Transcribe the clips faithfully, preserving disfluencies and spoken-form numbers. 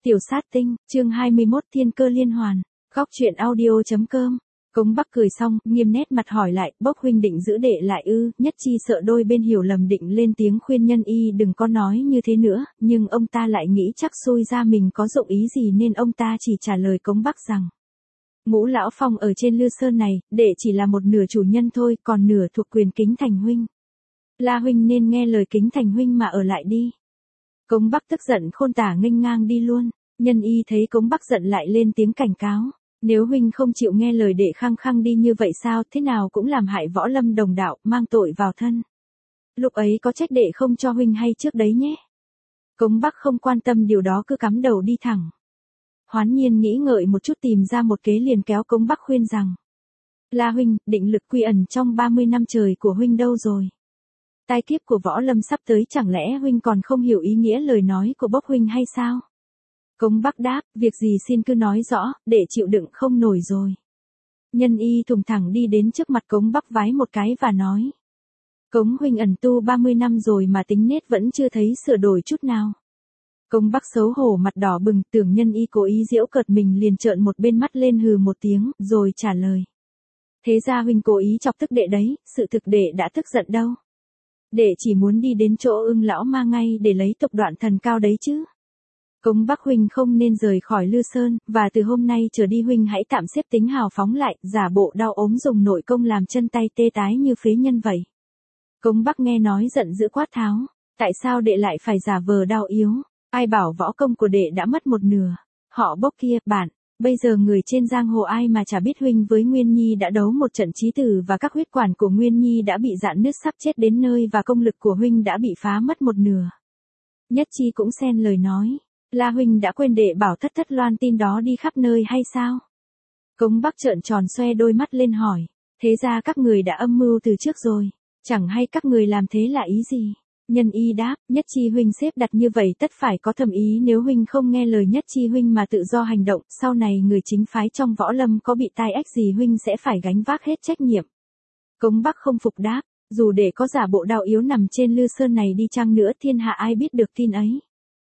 Tiểu sát tinh, chương hai mươi mốt thiên cơ liên hoàn, góc truyện audio.com. Cống Bắc cười xong, nghiêm nét mặt hỏi lại, Bốc huynh định giữ đệ lại ư? Nhất Chi sợ đôi bên hiểu lầm định lên tiếng khuyên Nhân Y đừng có nói như thế nữa, nhưng ông ta lại nghĩ chắc xui ra mình có dụng ý gì nên ông ta chỉ trả lời Cống Bắc rằng: Ngũ lão phong ở trên Lư Sơn này, đệ chỉ là một nửa chủ nhân thôi, còn nửa thuộc quyền Kính Thành huynh. La huynh nên nghe lời Kính Thành huynh mà ở lại đi. Cống Bắc tức giận khôn tả nghênh ngang đi luôn. Nhân Y thấy Cống Bắc giận lại lên tiếng cảnh cáo: Nếu huynh không chịu nghe lời đệ khăng khăng đi như vậy sao, thế nào cũng làm hại võ lâm đồng đạo, mang tội vào thân. Lúc ấy có trách đệ không cho huynh hay trước đấy nhé. Cống Bắc không quan tâm điều đó, cứ cắm đầu đi thẳng. Hoán Nhiên nghĩ ngợi một chút tìm ra một kế liền kéo Cống Bắc khuyên rằng: La huynh, định lực quy ẩn trong ba mươi năm trời của huynh đâu rồi? Tai kiếp của võ lâm sắp tới, chẳng lẽ huynh còn không hiểu ý nghĩa lời nói của Bốc huynh hay sao? Cống Bắc đáp: Việc gì xin cứ nói rõ, để chịu đựng không nổi rồi. Nhân Y thùng thẳng đi đến trước mặt Cống Bắc vái một cái và nói: Cống huynh ẩn tu ba mươi năm rồi mà tính nết vẫn chưa thấy sửa đổi chút nào. Cống Bắc xấu hổ mặt đỏ bừng, tưởng Nhân Y cố ý giễu cợt mình liền trợn một bên mắt lên hừ một tiếng, rồi trả lời: Thế ra huynh cố ý chọc tức đệ đấy, sự thực đệ đã tức giận đâu. Đệ chỉ muốn đi đến chỗ Ưng lão ma ngay để lấy tục đoạn thần cao đấy chứ. Cống Bắc huynh không nên rời khỏi Lư Sơn, và từ hôm nay trở đi huynh hãy tạm xếp tính hào phóng lại, giả bộ đau ốm dùng nội công làm chân tay tê tái như phế nhân vậy. Cống Bắc nghe nói giận dữ quát tháo: Tại sao đệ lại phải giả vờ đau yếu? Ai bảo võ công của đệ đã mất một nửa? Họ Bốc kia, bạn, bây giờ người trên giang hồ ai mà chả biết huynh với Nguyên Nhi đã đấu một trận chí tử và các huyết quản của Nguyên Nhi đã bị rạn nứt sắp chết đến nơi và công lực của huynh đã bị phá mất một nửa. Nhất Chi cũng xen lời nói: La huynh đã quên đệ bảo thất thất loan tin đó đi khắp nơi hay sao? Cống Bắc trợn tròn xoe đôi mắt lên hỏi: Thế ra các người đã âm mưu từ trước rồi, chẳng hay các người làm thế là ý gì? Nhân Y đáp: Nhất Chi huynh xếp đặt như vậy tất phải có thâm ý, nếu huynh không nghe lời Nhất Chi huynh mà tự do hành động, sau này người chính phái trong võ lâm có bị tai ách gì huynh sẽ phải gánh vác hết trách nhiệm. Cống Bắc không phục đáp: Dù để có giả bộ đau yếu nằm trên Lư Sơn này đi chăng nữa, thiên hạ ai biết được tin ấy.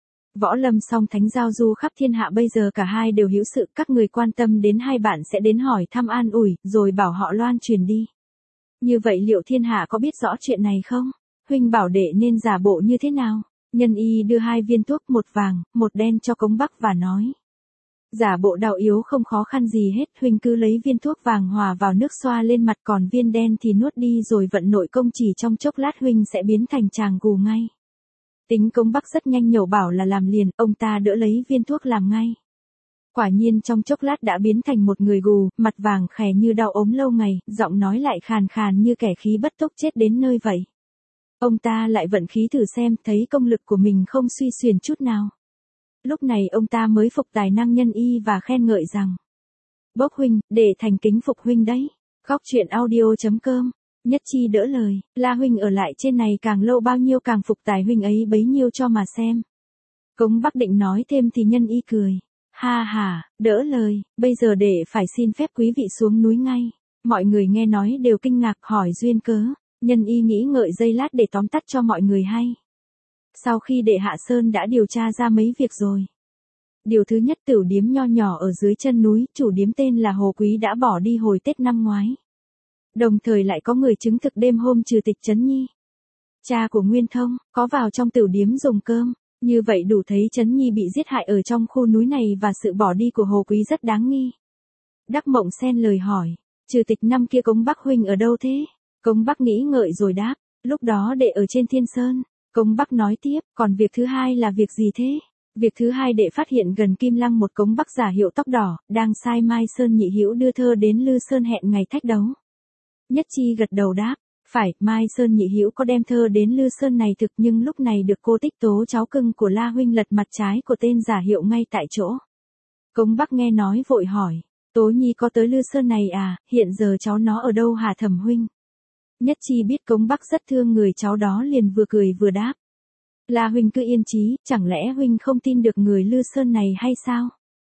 Võ lâm song thánh giao du khắp thiên hạ, bây giờ cả hai đều hữu sự, các người quan tâm đến hai bạn sẽ đến hỏi thăm an ủi, rồi bảo họ loan truyền đi. Như vậy liệu thiên hạ có biết rõ chuyện này không? Huynh bảo đệ nên giả bộ như thế nào? Nhân Y đưa hai viên thuốc, một vàng, một đen cho Cống Bắc và nói: Giả bộ đau yếu không khó khăn gì hết, huynh cứ lấy viên thuốc vàng hòa vào nước xoa lên mặt, còn viên đen thì nuốt đi rồi vận nội công, chỉ trong chốc lát huynh sẽ biến thành chàng gù ngay. Tính Cống Bắc rất nhanh, nhẩu bảo là làm liền, ông ta đỡ lấy viên thuốc làm ngay. Quả nhiên trong chốc lát đã biến thành một người gù, mặt vàng khè như đau ốm lâu ngày, giọng nói lại khàn khàn như kẻ khí bất túc chết đến nơi vậy. Ông ta lại vận khí thử xem, thấy công lực của mình không suy xuyển chút nào. Lúc này ông ta mới phục tài năng Nhân Y và khen ngợi rằng: Bốc huynh, để thành kính phục huynh đấy. Góc truyện audio.com. Nhất Chi đỡ lời: La huynh ở lại trên này càng lâu bao nhiêu càng phục tài huynh ấy bấy nhiêu cho mà xem. Cống Bắc định nói thêm thì Nhân Y cười: Ha ha, đỡ lời, bây giờ để phải xin phép quý vị xuống núi ngay. Mọi người nghe nói đều kinh ngạc hỏi duyên cớ. Nhân Y nghĩ ngợi giây lát để tóm tắt cho mọi người hay. Sau khi đệ hạ sơn đã điều tra ra mấy việc rồi. Điều thứ nhất, tửu điếm nho nhỏ ở dưới chân núi, chủ điếm tên là Hồ Quý đã bỏ đi hồi Tết năm ngoái. Đồng thời lại có người chứng thực đêm hôm Trừ Tịch Trấn Nhi, cha của Nguyên Thông, có vào trong tửu điếm dùng cơm. Như vậy đủ thấy Trấn Nhi bị giết hại ở trong khu núi này và sự bỏ đi của Hồ Quý rất đáng nghi. Đắc Mộng xen lời hỏi: Trừ Tịch năm kia Cống Bắc huynh ở đâu thế? Cống Bắc nghĩ ngợi rồi đáp: Lúc đó đệ ở trên Thiên Sơn. Cống Bắc nói tiếp: Còn việc thứ hai là việc gì thế? Việc thứ hai đệ phát hiện gần Kim Lăng một Cống Bắc giả hiệu tóc đỏ, đang sai Mai Sơn nhị hữu đưa thơ đến Lư Sơn hẹn ngày thách đấu. Nhất Chi gật đầu đáp: Phải, Mai Sơn nhị hữu có đem thơ đến Lư Sơn này thực, nhưng lúc này được cô Tích Tố cháu cưng của La huynh lật mặt trái của tên giả hiệu ngay tại chỗ. Cống Bắc nghe nói vội hỏi: Tố Nhi có tới Lư Sơn này à, hiện giờ cháu nó ở đâu hả Thẩm huynh? Nhất Chi biết Cống Bắc rất thương người cháu đó liền vừa cười vừa đáp: La huynh cứ yên chí, chẳng lẽ huynh không tin được người Lư Sơn này hay sao?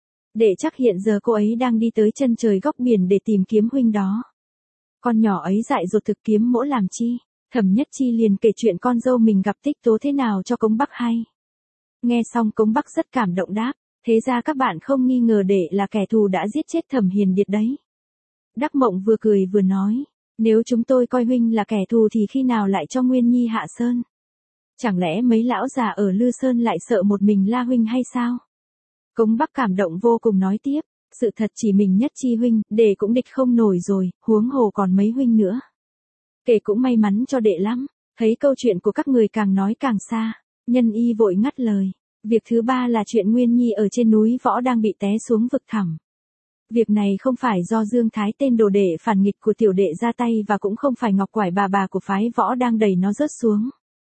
Đệ chắc hiện giờ cô ấy đang đi tới chân trời góc biển để tìm kiếm huynh đó. Con nhỏ ấy dại dột thực, kiếm mỗ làm chi? Thẩm Nhất Chi liền kể chuyện con dâu mình gặp Tích Tố thế nào cho Cống Bắc hay. Nghe xong Cống Bắc rất cảm động đáp: Thế ra các bạn không nghi ngờ đệ là kẻ thù đã giết chết Thẩm Hiền Điệt đấy. Đắc Mộng vừa cười vừa nói, nếu chúng tôi coi huynh là kẻ thù thì khi nào lại cho Nguyên Nhi hạ sơn? Chẳng lẽ mấy lão già ở Lư Sơn lại sợ một mình La huynh hay sao? Cống Bắc cảm động vô cùng nói tiếp, sự thật chỉ mình Nhất Chi huynh, đệ cũng địch không nổi rồi, huống hồ còn mấy huynh nữa. Kể cũng may mắn cho đệ lắm, thấy câu chuyện của các người càng nói càng xa, Nhân Y vội ngắt lời. Việc thứ ba là chuyện Nguyên Nhi ở trên núi Võ đang bị té xuống vực thẳm. Việc này không phải do Dương Thái tên đồ đệ phản nghịch của tiểu đệ ra tay và cũng không phải Ngọc Quải bà bà của phái Võ đang đẩy nó rớt xuống.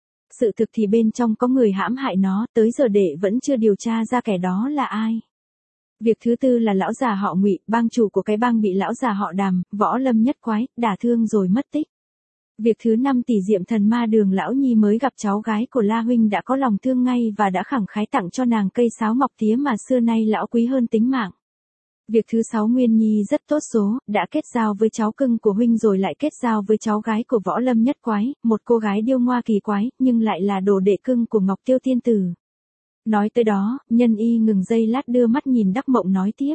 Sự thực thì bên trong có người hãm hại nó, tới giờ đệ vẫn chưa điều tra ra kẻ đó là ai. Việc thứ tư là lão già họ Ngụy, bang chủ của cái bang bị lão già họ Đàm, Võ Lâm Nhất Quái, đả thương rồi mất tích. Việc thứ năm tỷ Diệm Thần Ma Đường lão nhi mới gặp cháu gái của La huynh đã có lòng thương ngay và đã khẳng khái tặng cho nàng cây sáo ngọc tía mà xưa nay lão quý hơn tính mạng. Việc thứ sáu Nguyên Nhi rất tốt số, đã kết giao với cháu cưng của huynh rồi lại kết giao với cháu gái của Võ Lâm Nhất Quái, một cô gái điêu ngoa kỳ quái, nhưng lại là đồ đệ cưng của Ngọc Tiêu Tiên Tử. Nói tới đó, Nhân Y ngừng giây lát đưa mắt nhìn Đắc Mộng nói tiếp.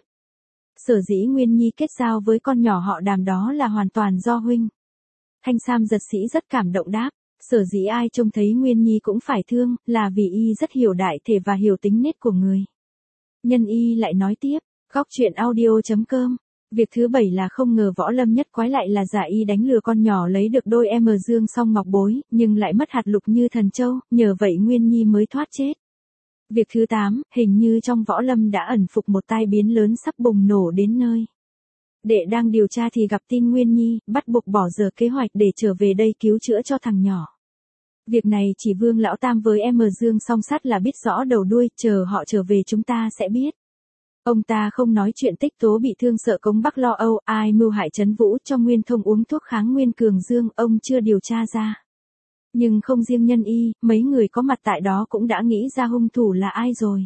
Sở dĩ Nguyên Nhi kết giao với con nhỏ họ Đàm đó là hoàn toàn do huynh. Thanh Sam giật sĩ rất cảm động đáp, sở dĩ ai trông thấy Nguyên Nhi cũng phải thương, là vì y rất hiểu đại thể và hiểu tính nết của người. Nhân Y lại nói tiếp, góc truyện audio chấm com. Việc thứ bảy là không ngờ Võ Lâm Nhất Quái lại là giả y đánh lừa con nhỏ lấy được đôi em dương song ngọc bối, nhưng lại mất hạt lục như thần châu, nhờ vậy Nguyên Nhi mới thoát chết. Việc thứ tám, hình như trong Võ Lâm đã ẩn phục một tai biến lớn sắp bùng nổ đến nơi. Đệ đang điều tra thì gặp tin Nguyên Nhi, bắt buộc bỏ dở kế hoạch để trở về đây cứu chữa cho thằng nhỏ. Việc này chỉ Vương Lão Tam với em Dương song sát là biết rõ đầu đuôi, chờ họ trở về chúng ta sẽ biết. Ông ta không nói chuyện Tích Tố bị thương sợ Cống Bắc lo âu, ai mưu hại Trấn Vũ cho Nguyên Thông uống thuốc kháng nguyên cường dương, ông chưa điều tra ra. Nhưng không riêng Nhân Y, mấy người có mặt tại đó cũng đã nghĩ ra hung thủ là ai rồi.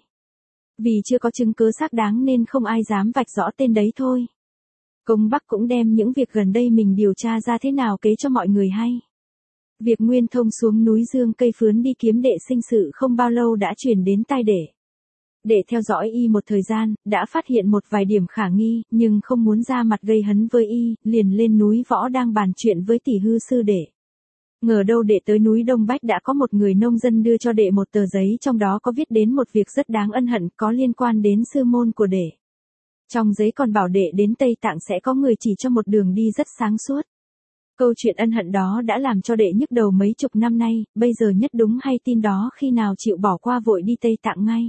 Vì chưa có chứng cứ xác đáng nên không ai dám vạch rõ tên đấy thôi. Cống Bắc cũng đem những việc gần đây mình điều tra ra thế nào kể cho mọi người hay. Việc Nguyên Thông xuống núi Dương Cây Phướn đi kiếm đệ sinh sự không bao lâu đã chuyển đến tai đệ. Để theo dõi y một thời gian, đã phát hiện một vài điểm khả nghi, nhưng không muốn ra mặt gây hấn với y, liền lên núi Võ đang bàn chuyện với tỷ hư sư đệ. Ngờ đâu đệ tới núi Đông Bách đã có một người nông dân đưa cho đệ một tờ giấy trong đó có viết đến một việc rất đáng ân hận có liên quan đến sư môn của đệ. Trong giấy còn bảo đệ đến Tây Tạng sẽ có người chỉ cho một đường đi rất sáng suốt. Câu chuyện ân hận đó đã làm cho đệ nhức đầu mấy chục năm nay, bây giờ nhất đúng hay tin đó khi nào chịu bỏ qua vội đi Tây Tạng ngay.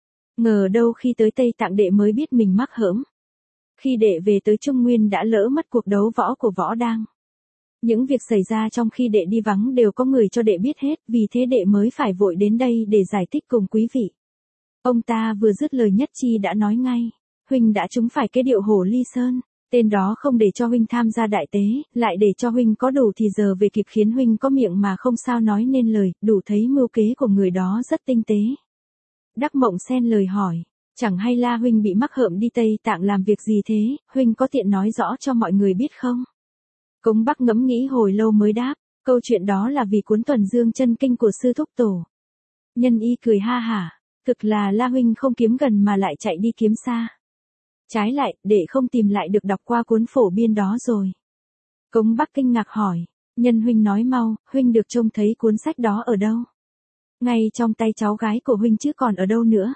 Ngờ đâu khi tới Tây Tạng đệ mới biết mình mắc hỡm. Khi đệ về tới Trung Nguyên đã lỡ mất cuộc đấu võ của Võ Đang. Những việc xảy ra trong khi đệ đi vắng đều có người cho đệ biết hết, vì thế đệ mới phải vội đến đây để giải thích cùng quý vị. Ông ta vừa dứt lời Nhất Chi đã nói ngay, huynh đã trúng phải cái điệu hổ ly sơn, tên đó không để cho huynh tham gia đại tế, lại để cho huynh có đủ thì giờ về kịp khiến huynh có miệng mà không sao nói nên lời, đủ thấy mưu kế của người đó rất tinh tế. Đắc Mộng xen lời hỏi, chẳng hay La huynh bị mắc hợm đi Tây Tạng làm việc gì thế, huynh có tiện nói rõ cho mọi người biết không? Cống Bắc ngẫm nghĩ hồi lâu mới đáp, câu chuyện đó là vì cuốn Tuần Dương Chân Kinh của sư thúc tổ. Nhân Y cười ha hả, thực là La huynh không kiếm gần mà lại chạy đi kiếm xa. Trái lại, đệ không tìm lại được đọc qua cuốn phổ biên đó rồi. Cống Bắc kinh ngạc hỏi, Nhân huynh nói mau, huynh được trông thấy cuốn sách đó ở đâu? Ngay trong tay cháu gái của huynh chứ còn ở đâu nữa.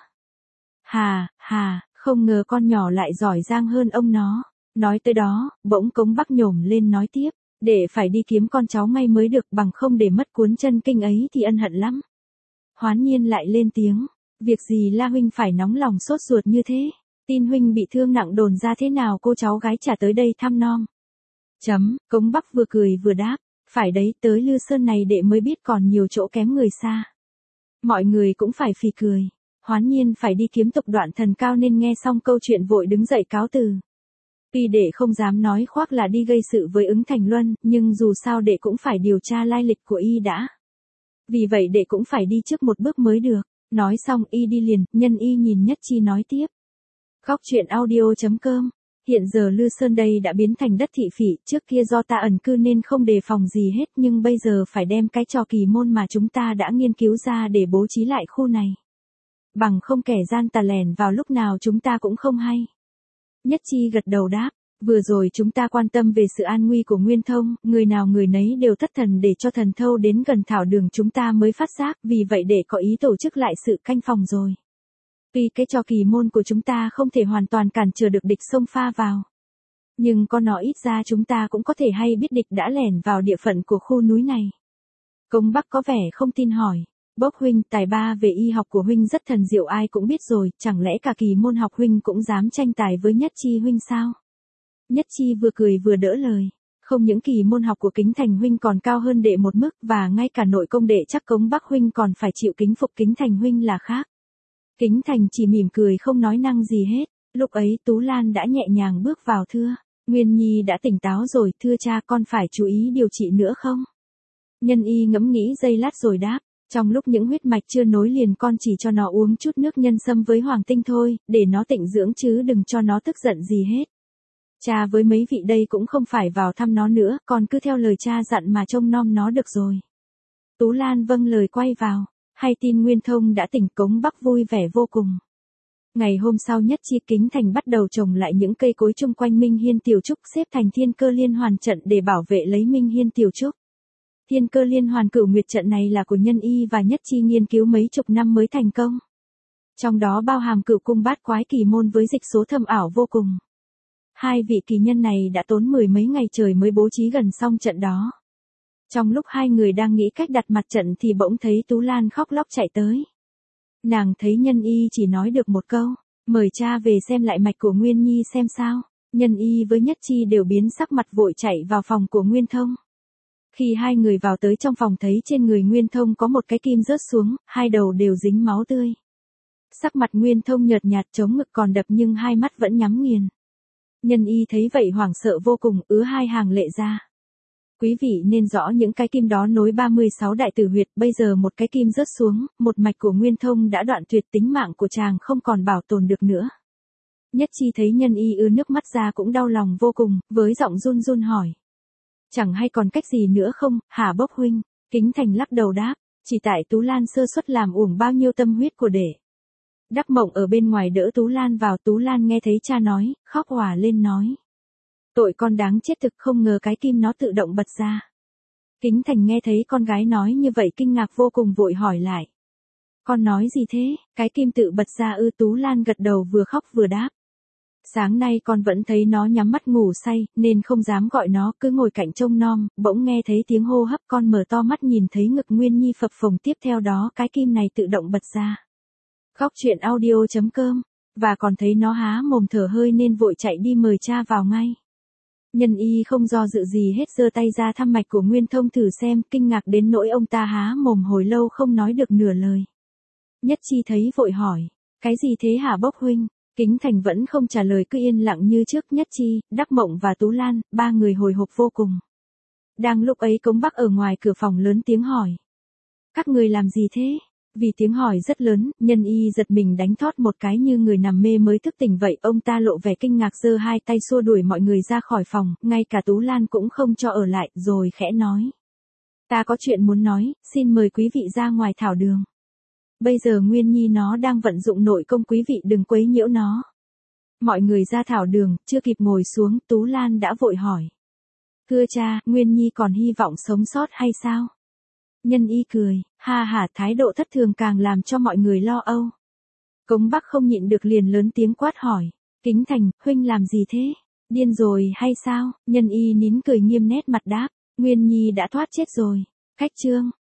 Hà, hà, không ngờ con nhỏ lại giỏi giang hơn ông nó. Nói tới đó, bỗng Cống Bắc nhổm lên nói tiếp, để phải đi kiếm con cháu ngay mới được, bằng không để mất cuốn chân kinh ấy thì ân hận lắm. Hoán Nhiên lại lên tiếng, việc gì La huynh phải nóng lòng sốt ruột như thế, tin huynh bị thương nặng đồn ra thế nào cô cháu gái trả tới đây thăm nom. Chấm, Cống Bắc vừa cười vừa đáp, phải đấy, tới Lư Sơn này đệ mới biết còn nhiều chỗ kém người xa. Mọi người cũng phải phì cười. Hoán Nhiên phải đi kiếm tục đoạn thần cao nên nghe xong câu chuyện vội đứng dậy cáo từ. Tuy đệ không dám nói khoác là đi gây sự với Ứng Thành Luân, nhưng dù sao đệ cũng phải điều tra lai lịch của y đã. Vì vậy đệ cũng phải đi trước một bước mới được. Nói xong y đi liền, Nhân Y nhìn Nhất Chi nói tiếp. Góc truyện audio chấm com. Hiện giờ Lư Sơn đây đã biến thành đất thị phỉ, trước kia do ta ẩn cư nên không đề phòng gì hết, nhưng bây giờ phải đem cái trò kỳ môn mà chúng ta đã nghiên cứu ra để bố trí lại khu này. bằng không kẻ gian tà lẻn vào lúc nào chúng ta cũng không hay. Nhất Chi gật đầu đáp, vừa rồi chúng ta quan tâm về sự an nguy của Nguyên Thông, người nào người nấy đều thất thần để cho thần thâu đến gần thảo đường chúng ta mới phát giác, vì vậy để có ý tổ chức lại sự canh phòng rồi. Tuy cái trò kỳ môn của chúng ta không thể hoàn toàn cản trở được địch xông pha vào. Nhưng có nó ít ra chúng ta cũng có thể hay biết địch đã lẻn vào địa phận của khu núi này. Công Bắc có vẻ không tin hỏi. Bốc huynh, tài ba về y học của huynh rất thần diệu ai cũng biết rồi, chẳng lẽ cả kỳ môn học huynh cũng dám tranh tài với Nhất Chi huynh sao? Nhất Chi vừa cười vừa đỡ lời. Không những kỳ môn học của Kính Thành huynh còn cao hơn đệ một mức và ngay cả nội công đệ chắc Cống Bắc huynh còn phải chịu kính phục Kính Thành huynh là khác. Kính Thành chỉ mỉm cười không nói năng gì hết. Lúc ấy Tú Lan đã nhẹ nhàng bước vào thưa. Nguyên Nhi đã tỉnh táo rồi, thưa cha con phải chú ý điều trị nữa không? Nhân y ngẫm nghĩ giây lát rồi đáp. Trong lúc những huyết mạch chưa nối liền con chỉ cho nó uống chút nước nhân sâm với hoàng tinh thôi, để nó tịnh dưỡng chứ đừng cho nó tức giận gì hết. Cha với mấy vị đây cũng không phải vào thăm nó nữa, con cứ theo lời cha dặn mà trông nom nó được rồi. Tú Lan vâng lời quay vào, hay tin Nguyên Thông đã tỉnh Cống Bắc vui vẻ vô cùng. Ngày hôm sau Nhất Chi Kính Thành bắt đầu trồng lại những cây cối chung quanh Minh Hiên Tiểu Trúc xếp thành thiên cơ liên hoàn trận để bảo vệ lấy Minh Hiên Tiểu Trúc. Thiên cơ liên hoàn cửu nguyệt trận này là của Nhân Y và Nhất Chi nghiên cứu mấy chục năm mới thành công. Trong đó bao hàm cửu cung bát quái kỳ môn với dịch số thâm ảo vô cùng. Hai vị kỳ nhân này đã tốn mười mấy ngày trời mới bố trí gần xong trận đó. Trong lúc hai người đang nghĩ cách đặt mặt trận thì bỗng thấy Tú Lan khóc lóc chạy tới. Nàng thấy Nhân Y chỉ nói được một câu, mời cha về xem lại mạch của Nguyên Nhi xem sao. Nhân Y với Nhất Chi đều biến sắc mặt vội chạy vào phòng của Nguyên Thông. Khi hai người vào tới trong phòng thấy trên người Nguyên Thông có một cái kim rớt xuống, hai đầu đều dính máu tươi. Sắc mặt Nguyên Thông nhợt nhạt chống ngực còn đập nhưng hai mắt vẫn nhắm nghiền. Nhân Y thấy vậy hoảng sợ vô cùng, ứa hai hàng lệ ra. Quý vị nên rõ những cái kim đó nối ba mươi sáu đại tử huyệt, bây giờ một cái kim rớt xuống, một mạch của Nguyên Thông đã đoạn tuyệt, tính mạng của chàng không còn bảo tồn được nữa. Nhất Chi thấy Nhân Y ứa nước mắt ra cũng đau lòng vô cùng, với giọng run run hỏi. Chẳng hay còn cách gì nữa không, hả Bốc huynh? Kính Thành lắc đầu đáp, chỉ tại Tú Lan sơ suất làm uổng bao nhiêu tâm huyết của đệ. Đắc Mộng ở bên ngoài đỡ Tú Lan vào, Tú Lan nghe thấy cha nói, khóc òa lên nói. Tội con đáng chết thực, không ngờ cái kim nó tự động bật ra. Kính Thành nghe thấy con gái nói như vậy kinh ngạc vô cùng vội hỏi lại. Con nói gì thế, cái kim tự bật ra ư? Tú Lan gật đầu vừa khóc vừa đáp. Sáng nay con vẫn thấy nó nhắm mắt ngủ say, nên không dám gọi nó, cứ ngồi cạnh trông nom, bỗng nghe thấy tiếng hô hấp, con mở to mắt nhìn thấy ngực Nguyên Nhi phập phồng, tiếp theo đó cái kim này tự động bật ra. Góc truyện audio chấm com, và còn thấy nó há mồm thở hơi nên vội chạy đi mời cha vào ngay. Nhân Y không do dự gì hết giơ tay ra thăm mạch của Nguyên Thông thử xem, kinh ngạc đến nỗi ông ta há mồm hồi lâu không nói được nửa lời. Nhất Chi thấy vội hỏi, cái gì thế hả Bốc huynh? Kính Thành vẫn không trả lời, cứ yên lặng như trước. Nhất Chi, Đắc Mộng và Tú Lan, ba người hồi hộp vô cùng. Đang lúc ấy Cống Bắc ở ngoài cửa phòng lớn tiếng hỏi. Các người làm gì thế? Vì tiếng hỏi rất lớn, Nhân Y giật mình đánh thót một cái như người nằm mê mới thức tỉnh vậy. Ông ta lộ vẻ kinh ngạc giơ hai tay xua đuổi mọi người ra khỏi phòng, ngay cả Tú Lan cũng không cho ở lại, rồi khẽ nói. Ta có chuyện muốn nói, xin mời quý vị ra ngoài thảo đường. Bây giờ Nguyên Nhi nó đang vận dụng nội công, quý vị đừng quấy nhiễu nó. Mọi người ra thảo đường, chưa kịp ngồi xuống, Tú Lan đã vội hỏi. Thưa cha, Nguyên Nhi còn hy vọng sống sót hay sao? Nhân Y cười, ha hả, thái độ thất thường càng làm cho mọi người lo âu. Cống Bắc không nhịn được liền lớn tiếng quát hỏi. Kính Thành, huynh làm gì thế? Điên rồi hay sao? Nhân Y nín cười nghiêm nét mặt đáp. Nguyên Nhi đã thoát chết rồi. Khách chương.